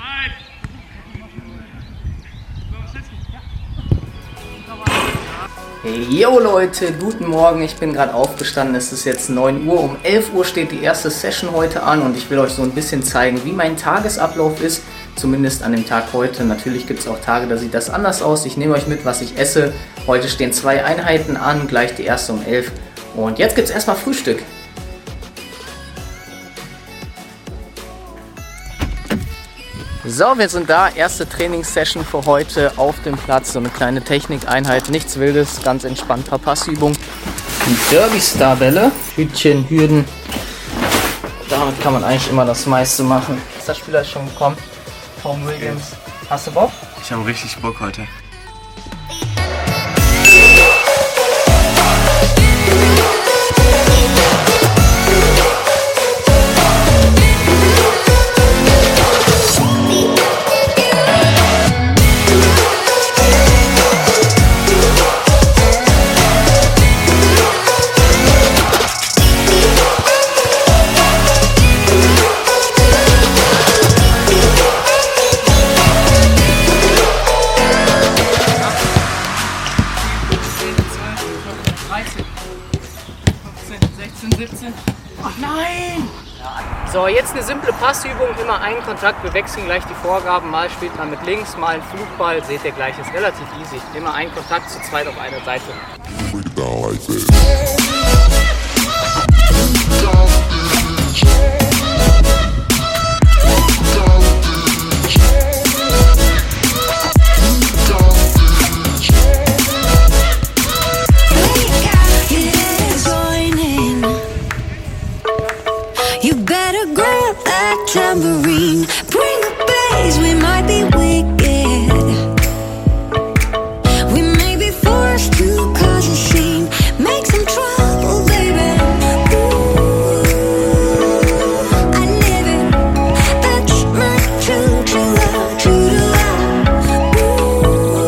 Hey, yo Leute, guten Morgen, ich bin gerade aufgestanden, es ist jetzt 9 Uhr, um 11 Uhr steht die erste Session heute an und ich will euch so ein bisschen zeigen, wie mein Tagesablauf ist, zumindest an dem Tag heute. Natürlich gibt es auch Tage, da sieht das anders aus, ich nehme euch mit, was ich esse. Heute stehen 2 Einheiten an, gleich die erste um 11 und jetzt gibt es erstmal Frühstück. So, wir sind da, erste Trainingssession für heute auf dem Platz, so eine kleine Technikeinheit, nichts Wildes, ganz entspannt, paar Passübungen. Die Derby-Star-Bälle, Hütchen, Hürden, damit kann man eigentlich immer das meiste machen. Der Spieler ist schon gekommen, Tom Williams. Hast du Bock? Ich habe richtig Bock heute. Ach nein! So, jetzt eine simple Passübung, immer einen Kontakt, wir wechseln gleich die Vorgaben, mal spielt man mit links, mal einen Flugball, seht ihr gleich, ist relativ easy. Immer einen Kontakt, zu zweit auf einer Seite. Tambourine, bring the bass, we might be wicked. We may be forced to cause a scene, make some trouble, baby. Ooh, I live it, that's my true love, Ooh,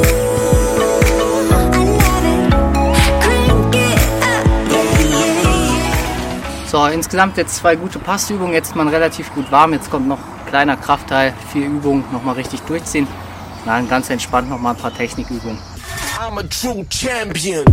I love it, crank it up, yeah. So, insgesamt jetzt 2 gute Passübungen, jetzt ist man relativ gut warm, jetzt kommt noch ein kleiner Kraftteil, 4 Übungen, nochmal richtig durchziehen. Dann ganz entspannt nochmal ein paar Technikübungen. I'm a true champion.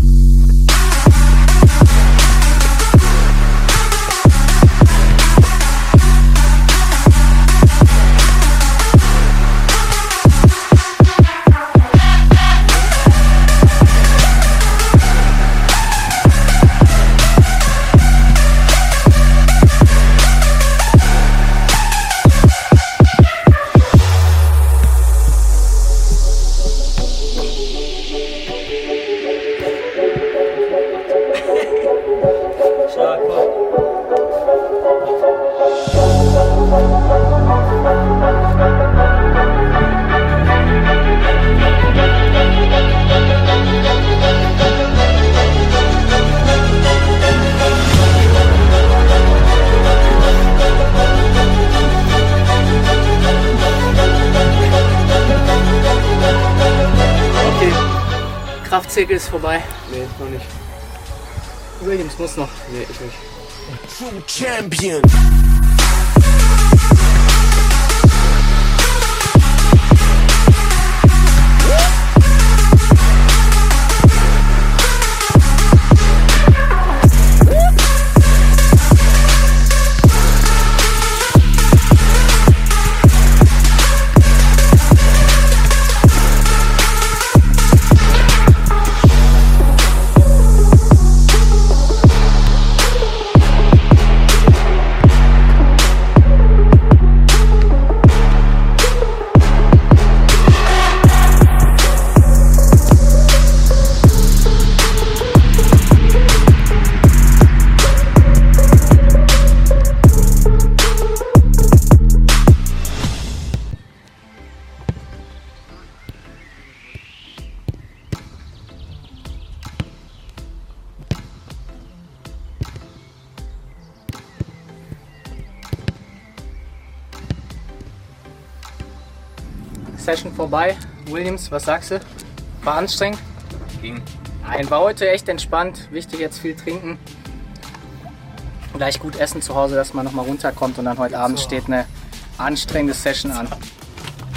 Kraftzirkel ist vorbei. Nee, noch nicht. Williams muss noch. Nee, ich nicht. True champion. Session vorbei. Williams, was sagst du? War anstrengend? Ging. Nein, war heute echt entspannt. Wichtig jetzt viel trinken. Gleich gut essen zu Hause, dass man nochmal runterkommt und dann heute Abend steht eine anstrengende Session an.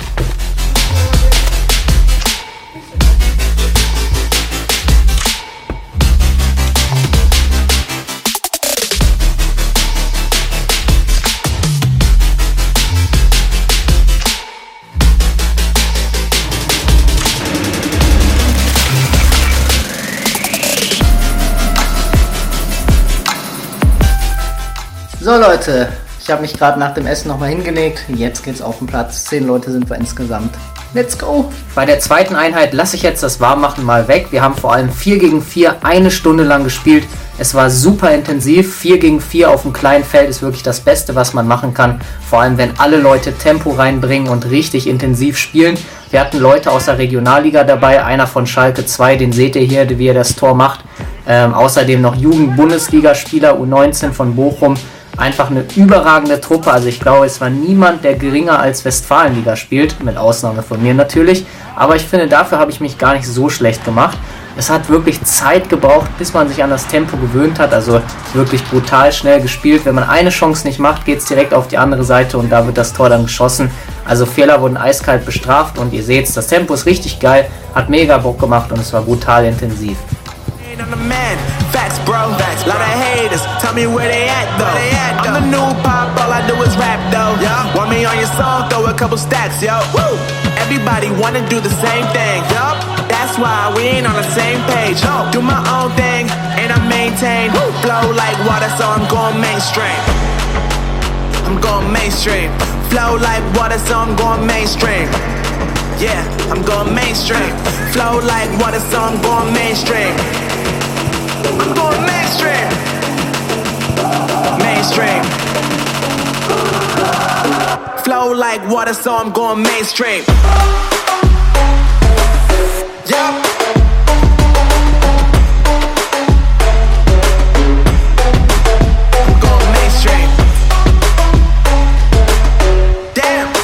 So Leute, ich habe mich gerade nach dem Essen nochmal hingelegt. Jetzt geht's auf den Platz. 10 Leute sind wir insgesamt. Let's go! Bei der zweiten Einheit lasse ich jetzt das Warmmachen mal weg. Wir haben vor allem 4 gegen 4 eine Stunde lang gespielt. Es war super intensiv. 4 gegen 4 auf dem kleinen Feld ist wirklich das Beste, was man machen kann. Vor allem, wenn alle Leute Tempo reinbringen und richtig intensiv spielen. Wir hatten Leute aus der Regionalliga dabei. Einer von Schalke 2, den seht ihr hier, wie er das Tor macht. Außerdem noch Jugend-Bundesligaspieler U19 von Bochum. Einfach eine überragende Truppe, also ich glaube, es war niemand, der geringer als Westfalenliga spielt, mit Ausnahme von mir natürlich, aber ich finde, dafür habe ich mich gar nicht so schlecht gemacht. Es hat wirklich Zeit gebraucht, bis man sich an das Tempo gewöhnt hat, also wirklich brutal schnell gespielt. Wenn man eine Chance nicht macht, geht es direkt auf die andere Seite und da wird das Tor dann geschossen. Also Fehler wurden eiskalt bestraft und ihr seht, das Tempo ist richtig geil, hat mega Bock gemacht und es war brutal intensiv. I'm the man, facts bro, lot of haters, tell me where they at though. I'm the new pop, all I do is rap though. Want me on your song, throw a couple stacks, yo. Woo! Everybody wanna do the same thing, yup. That's why we ain't on the same page. Do my own thing, and I maintain. Flow like water, so I'm going mainstream. I'm going mainstream. Flow like water, so I'm going mainstream. Yeah, I'm going mainstream. Flow like water, so I'm going mainstream. I'm going mainstream. Mainstream. Flow like water, so I'm going mainstream. Yup. I'm going mainstream. Damn.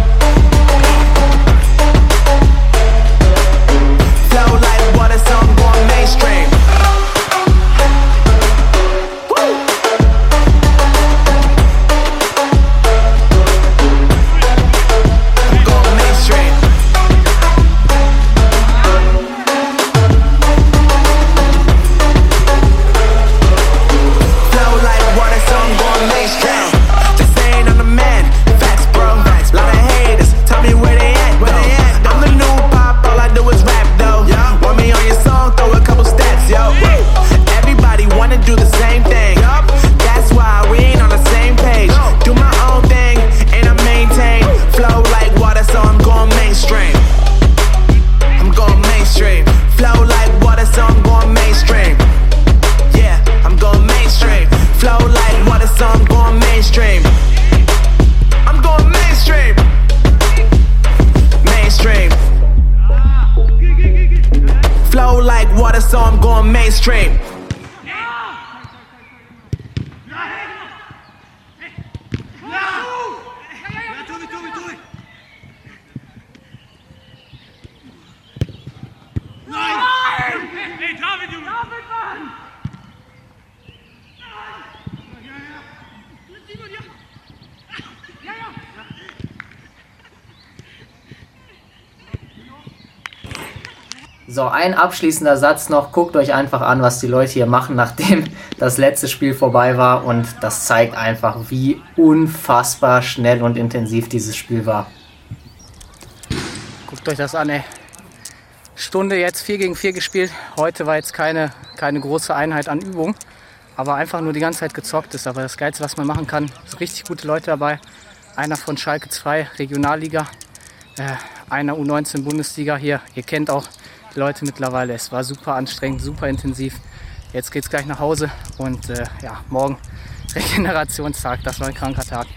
Flow like water, so I'm going mainstream. So I'm going mainstream. So, ein abschließender Satz noch. Guckt euch einfach an, was die Leute hier machen, nachdem das letzte Spiel vorbei war. Und das zeigt einfach, wie unfassbar schnell und intensiv dieses Spiel war. Guckt euch das an, ey. Stunde jetzt 4 gegen 4 gespielt. Heute war jetzt keine große Einheit an Übung. Aber einfach nur die ganze Zeit gezockt ist. Aber das Geilste, was man machen kann, sind richtig gute Leute dabei. Einer von Schalke 2, Regionalliga. Einer U19 Bundesliga hier. Ihr kennt auch die Leute mittlerweile. Es war super anstrengend, super intensiv. Jetzt geht's gleich nach Hause und ja, morgen Regenerationstag. Das war ein kranker Tag.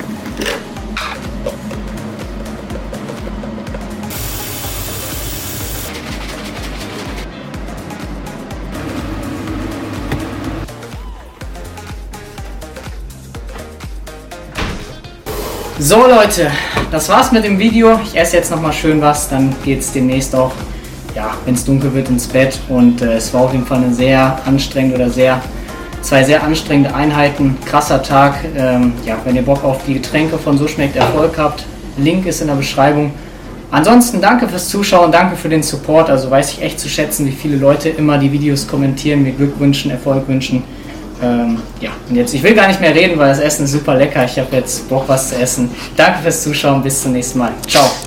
So Leute, das war's mit dem Video. Ich esse jetzt nochmal schön was, dann geht's demnächst auch, ja, wenn es dunkel wird, ins Bett. Und es war auf jeden Fall eine sehr anstrengende zwei sehr anstrengende Einheiten. Krasser Tag. Ja, wenn ihr Bock auf die Getränke von So Schmeckt Erfolg habt, Link ist in der Beschreibung. Ansonsten danke fürs Zuschauen, danke für den Support. Also weiß ich echt zu schätzen, wie viele Leute immer die Videos kommentieren, mir Glück wünschen, Erfolg wünschen. Ja, und jetzt, ich will gar nicht mehr reden, weil das Essen ist super lecker. Ich habe jetzt Bock, was zu essen. Danke fürs Zuschauen, bis zum nächsten Mal. Ciao.